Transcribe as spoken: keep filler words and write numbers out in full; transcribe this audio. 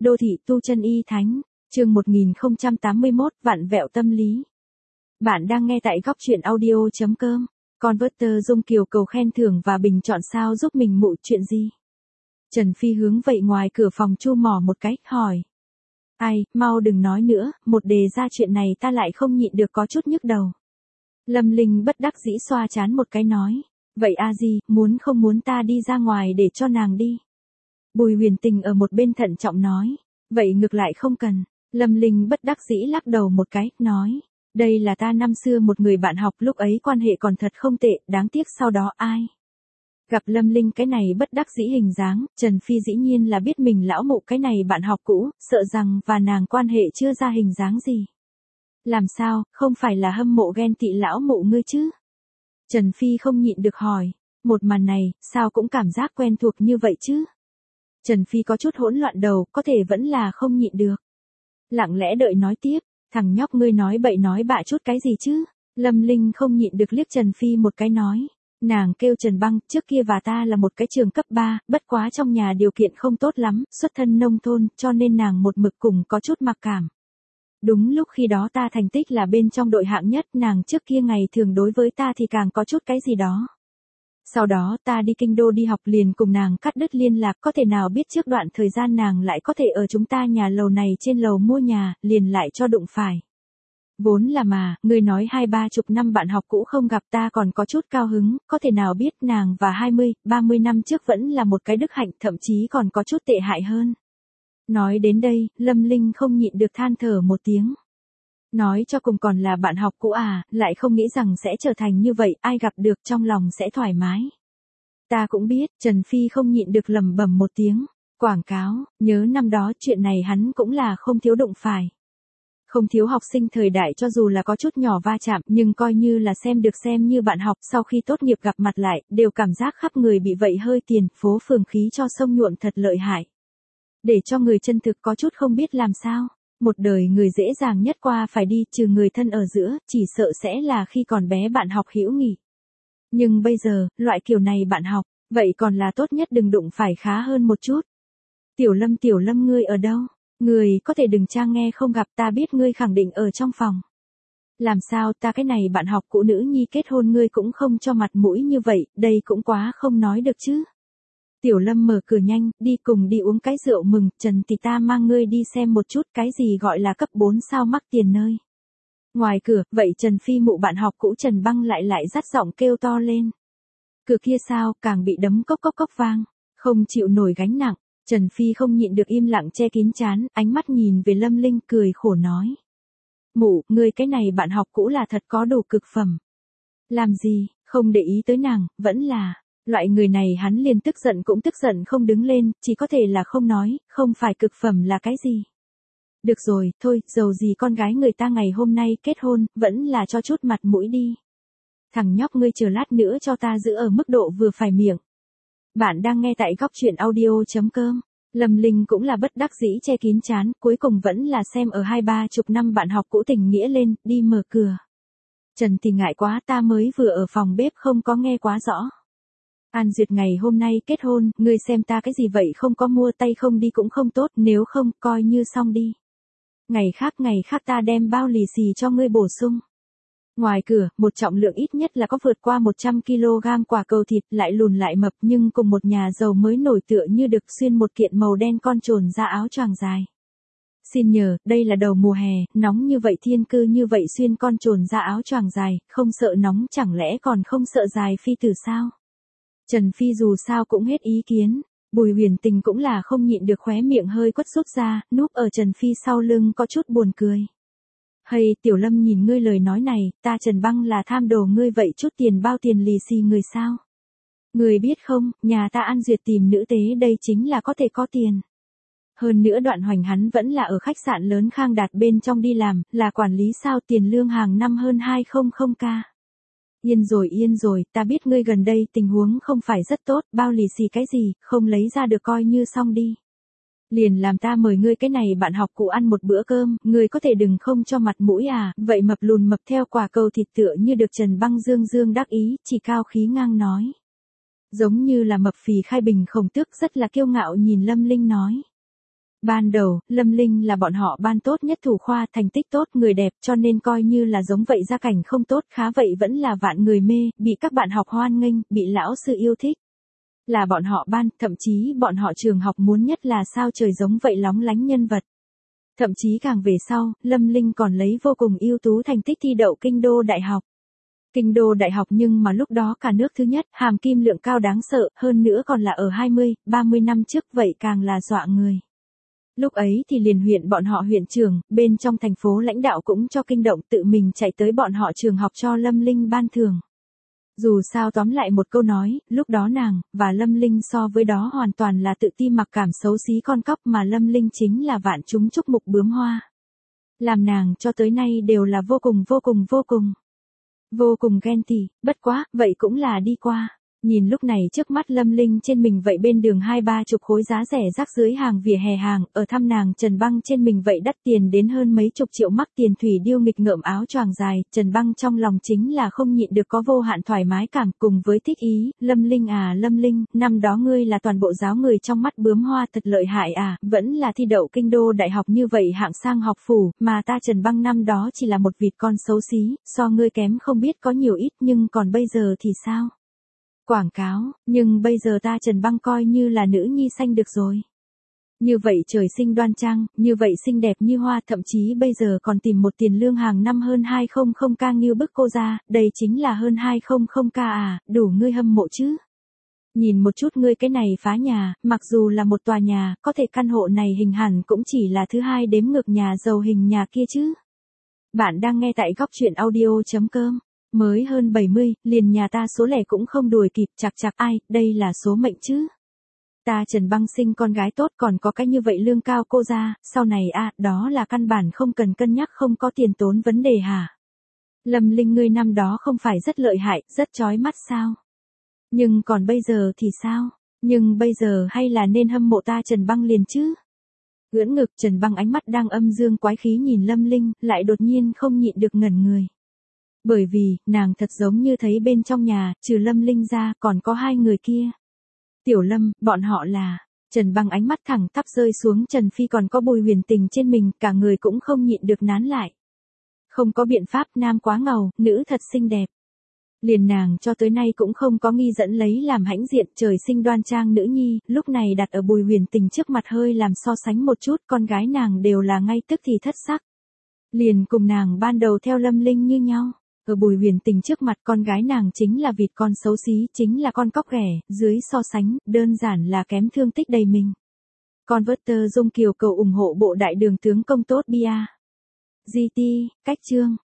Đô thị tu chân y thánh, chương một nghìn không trăm tám mươi mốt, vặn vẹo tâm lý. Bạn đang nghe tại góc truyện audio chấm com. Converter Dung Kiều cầu khen thưởng và bình chọn sao giúp mình mụ chuyện gì? Trần Phi hướng vậy ngoài cửa phòng chu mỏ một cái, hỏi. Ai, mau đừng nói nữa, một đề ra chuyện này ta lại không nhịn được có chút nhức đầu. Lâm Linh bất đắc dĩ xoa chán một cái nói. Vậy a gì, muốn không muốn ta đi ra ngoài để cho nàng đi. Bùi Huyền Tình ở một bên thận trọng nói. Vậy ngược lại không cần. Lâm Linh bất đắc dĩ lắc đầu một cái, nói. Đây là ta năm xưa một người bạn học, lúc ấy quan hệ còn thật không tệ, đáng tiếc sau đó ai. Gặp Lâm Linh cái này bất đắc dĩ hình dáng, Trần Phi dĩ nhiên là biết mình lão mụ cái này bạn học cũ, sợ rằng và nàng quan hệ chưa ra hình dáng gì. Làm sao, không phải là hâm mộ ghen tị lão mụ ngươi chứ? Trần Phi không nhịn được hỏi, một màn này, sao cũng cảm giác quen thuộc như vậy chứ? Trần Phi có chút hỗn loạn đầu, có thể vẫn là không nhịn được. Lặng lẽ đợi nói tiếp, thằng nhóc ngươi nói bậy nói bạ chút cái gì chứ? Lâm Linh không nhịn được liếc Trần Phi một cái nói. Nàng kêu Trần Băng, trước kia và ta là một cái trường cấp ba, bất quá trong nhà điều kiện không tốt lắm, xuất thân nông thôn, cho nên nàng một mực cùng có chút mặc cảm. Đúng lúc khi đó ta thành tích là bên trong đội hạng nhất, nàng trước kia ngày thường đối với ta thì càng có chút cái gì đó. Sau đó ta đi kinh đô đi học liền cùng nàng cắt đứt liên lạc, có thể nào biết trước đoạn thời gian nàng lại có thể ở chúng ta nhà lầu này trên lầu mua nhà, liền lại cho đụng phải. Vốn là mà, người nói hai ba chục năm bạn học cũ không gặp ta còn có chút cao hứng, có thể nào biết nàng và hai mươi, ba mươi năm trước vẫn là một cái đức hạnh, thậm chí còn có chút tệ hại hơn. Nói đến đây, Lâm Linh không nhịn được than thở một tiếng. Nói cho cùng còn là bạn học cũ à, lại không nghĩ rằng sẽ trở thành như vậy, ai gặp được trong lòng sẽ thoải mái. Ta cũng biết, Trần Phi không nhịn được lẩm bẩm một tiếng. Quảng cáo, nhớ năm đó chuyện này hắn cũng là không thiếu đụng phải. Không thiếu học sinh thời đại cho dù là có chút nhỏ va chạm, nhưng coi như là xem được xem như bạn học, sau khi tốt nghiệp gặp mặt lại, đều cảm giác khắp người bị vậy hơi tiền, phố phường khí cho sông nhuộm thật lợi hại. Để cho người chân thực có chút không biết làm sao. Một đời người dễ dàng nhất qua phải đi, trừ người thân ở giữa, chỉ sợ sẽ là khi còn bé bạn học hữu nghị. Nhưng bây giờ, loại kiểu này bạn học, vậy còn là tốt nhất đừng đụng phải khá hơn một chút. Tiểu Lâm Tiểu Lâm ngươi ở đâu? Ngươi có thể đừng trang nghe không gặp, ta biết ngươi khẳng định ở trong phòng. Làm sao ta cái này bạn học cũ nữ nhi kết hôn ngươi cũng không cho mặt mũi như vậy, đây cũng quá không nói được chứ. Tiểu Lâm mở cửa nhanh, đi cùng đi uống cái rượu mừng, Trần thì ta mang ngươi đi xem một chút cái gì gọi là cấp bốn sao mắc tiền nơi. Ngoài cửa, vậy Trần Phi mụ bạn học cũ Trần Băng lại lại dắt giọng kêu to lên. Cửa kia sao, càng bị đấm cốc cốc cốc vang, không chịu nổi gánh nặng, Trần Phi không nhịn được im lặng che kín trán, ánh mắt nhìn về Lâm Linh cười khổ nói. Mụ, ngươi cái này bạn học cũ là thật có đủ cực phẩm. Làm gì, không để ý tới nàng, vẫn là... Loại người này hắn liền tức giận cũng tức giận không đứng lên, chỉ có thể là không nói, không phải cực phẩm là cái gì. Được rồi, thôi, dầu gì con gái người ta ngày hôm nay kết hôn, vẫn là cho chút mặt mũi đi. Thằng nhóc ngươi chờ lát nữa cho ta giữ ở mức độ vừa phải miệng. Bạn đang nghe tại góc truyện audio chấm com. Lâm Linh cũng là bất đắc dĩ che kín trán, cuối cùng vẫn là xem ở hai ba chục năm bạn học cũ tình nghĩa lên, đi mở cửa. Trần thì ngại quá, ta mới vừa ở phòng bếp không có nghe quá rõ. An Duyệt ngày hôm nay kết hôn, ngươi xem ta cái gì vậy không có mua tay không đi cũng không tốt, nếu không, coi như xong đi. Ngày khác ngày khác ta đem bao lì xì cho ngươi bổ sung. Ngoài cửa, một trọng lượng ít nhất là có vượt qua một trăm ki lô gam quả cầu thịt, lại lùn lại mập nhưng cùng một nhà giàu mới nổi tựa như được xuyên một kiện màu đen con trồn ra áo choàng dài. Xin nhờ, đây là đầu mùa hè, nóng như vậy thiên cư như vậy xuyên con trồn ra áo choàng dài, không sợ nóng chẳng lẽ còn không sợ dài phi tử sao? Trần Phi dù sao cũng hết ý kiến, Bùi Huyền Tình cũng là không nhịn được khóe miệng hơi quất rút ra, núp ở Trần Phi sau lưng có chút buồn cười. Hay, Tiểu Lâm nhìn ngươi lời nói này, ta Trần Băng là tham đồ ngươi vậy chút tiền bao tiền lì xì người sao? Ngươi biết không, nhà ta An Duyệt tìm nữ tế đây chính là có thể có tiền. Hơn nữa Đoạn Hoành hắn vẫn là ở khách sạn lớn Khang Đạt bên trong đi làm, là quản lý sao tiền lương hàng năm hơn hai trăm k. Yên rồi yên rồi, ta biết ngươi gần đây tình huống không phải rất tốt, bao lì xì cái gì, không lấy ra được coi như xong đi. Liền làm ta mời ngươi cái này bạn học cũ ăn một bữa cơm, ngươi có thể đừng không cho mặt mũi à, vậy mập lùn mập theo quả cầu thịt tựa như được Trần Băng dương dương đắc ý, chỉ cao khí ngang nói. Giống như là mập phì khai bình khổng tước rất là kiêu ngạo nhìn Lâm Linh nói. Ban đầu, Lâm Linh là bọn họ ban tốt nhất thủ khoa, thành tích tốt, người đẹp, cho nên coi như là giống vậy gia cảnh không tốt, khá vậy vẫn là vạn người mê, bị các bạn học hoan nghênh, bị lão sư yêu thích. Là bọn họ ban, thậm chí bọn họ trường học muốn nhất là sao trời giống vậy lóng lánh nhân vật. Thậm chí càng về sau, Lâm Linh còn lấy vô cùng ưu tú thành tích thi đậu Kinh đô Đại học. Kinh đô Đại học nhưng mà lúc đó cả nước thứ nhất, hàm kim lượng cao đáng sợ, hơn nữa còn là ở hai mươi, ba mươi năm trước, vậy càng là dọa người. Lúc ấy thì liền huyện bọn họ huyện trưởng, bên trong thành phố lãnh đạo cũng cho kinh động, tự mình chạy tới bọn họ trường học cho Lâm Linh ban thưởng. Dù sao tóm lại một câu nói, lúc đó nàng, và Lâm Linh so với đó hoàn toàn là tự ti mặc cảm xấu xí con cóc, mà Lâm Linh chính là vạn chúng chúc mục bướm hoa. Làm nàng cho tới nay đều là vô cùng vô cùng vô cùng. Vô cùng ghen tị, bất quá, vậy cũng là đi qua. Nhìn lúc này trước mắt Lâm Linh trên mình vậy bên đường hai ba chục khối giá rẻ rác dưới hàng vỉa hè hàng, ở thăm nàng Trần Băng trên mình vậy đắt tiền đến hơn mấy chục triệu mắc tiền thủy điêu nghịch ngợm áo choàng dài, Trần Băng trong lòng chính là không nhịn được có vô hạn thoải mái cảm cùng với thích ý, Lâm Linh à Lâm Linh, năm đó ngươi là toàn bộ giáo người trong mắt bướm hoa thật lợi hại à, vẫn là thi đậu Kinh đô Đại học như vậy hạng sang học phủ, mà ta Trần Băng năm đó chỉ là một vịt con xấu xí, so ngươi kém không biết có nhiều ít nhưng còn bây giờ thì sao? Quảng cáo, nhưng bây giờ ta Trần Băng coi như là nữ nhi xanh được rồi. Như vậy trời sinh đoan trang, như vậy xinh đẹp như hoa, thậm chí bây giờ còn tìm một tiền lương hàng năm hơn hai trăm k nghiêu bức cô ra, đây chính là hơn hai trăm k à, đủ ngươi hâm mộ chứ. Nhìn một chút ngươi cái này phá nhà, mặc dù là một tòa nhà, có thể căn hộ này hình hẳn cũng chỉ là thứ hai đếm ngược nhà giàu hình nhà kia chứ. Bạn đang nghe tại góc truyện audio chấm com. Mới hơn bảy mươi, liền nhà ta số lẻ cũng không đuổi kịp, chạc chạc ai, đây là số mệnh chứ. Ta Trần Băng sinh con gái tốt còn có cái như vậy lương cao cô ra, sau này a à, đó là căn bản không cần cân nhắc không có tiền tốn vấn đề hả? Lâm Linh ngươi năm đó không phải rất lợi hại, rất chói mắt sao? Nhưng còn bây giờ thì sao? Nhưng bây giờ hay là nên hâm mộ ta Trần Băng liền chứ? Ưỡn ngực Trần Băng ánh mắt đang âm dương quái khí nhìn Lâm Linh, lại đột nhiên không nhịn được ngẩn người. Bởi vì, nàng thật giống như thấy bên trong nhà, trừ Lâm Linh ra, còn có hai người kia. Tiểu Lâm, bọn họ là, Trần Băng ánh mắt thẳng tắp rơi xuống Trần Phi còn có Bùi Huyền Tình trên mình, cả người cũng không nhịn được nán lại. Không có biện pháp, nam quá ngầu, nữ thật xinh đẹp. Liền nàng cho tới nay cũng không có nghi dẫn lấy làm hãnh diện trời sinh đoan trang nữ nhi, lúc này đặt ở Bùi Huyền Tình trước mặt hơi làm so sánh một chút, con gái nàng đều là ngay tức thì thất sắc. Liền cùng nàng ban đầu theo Lâm Linh như nhau. Ở Bùi Huyền Tình trước mặt con gái nàng chính là vịt con xấu xí, chính là con cóc ghẻ, dưới so sánh, đơn giản là kém thương tích đầy mình. Converter Dung Kiều cầu ủng hộ bộ đại đường tướng công tốt bia. giê tê, cách chương.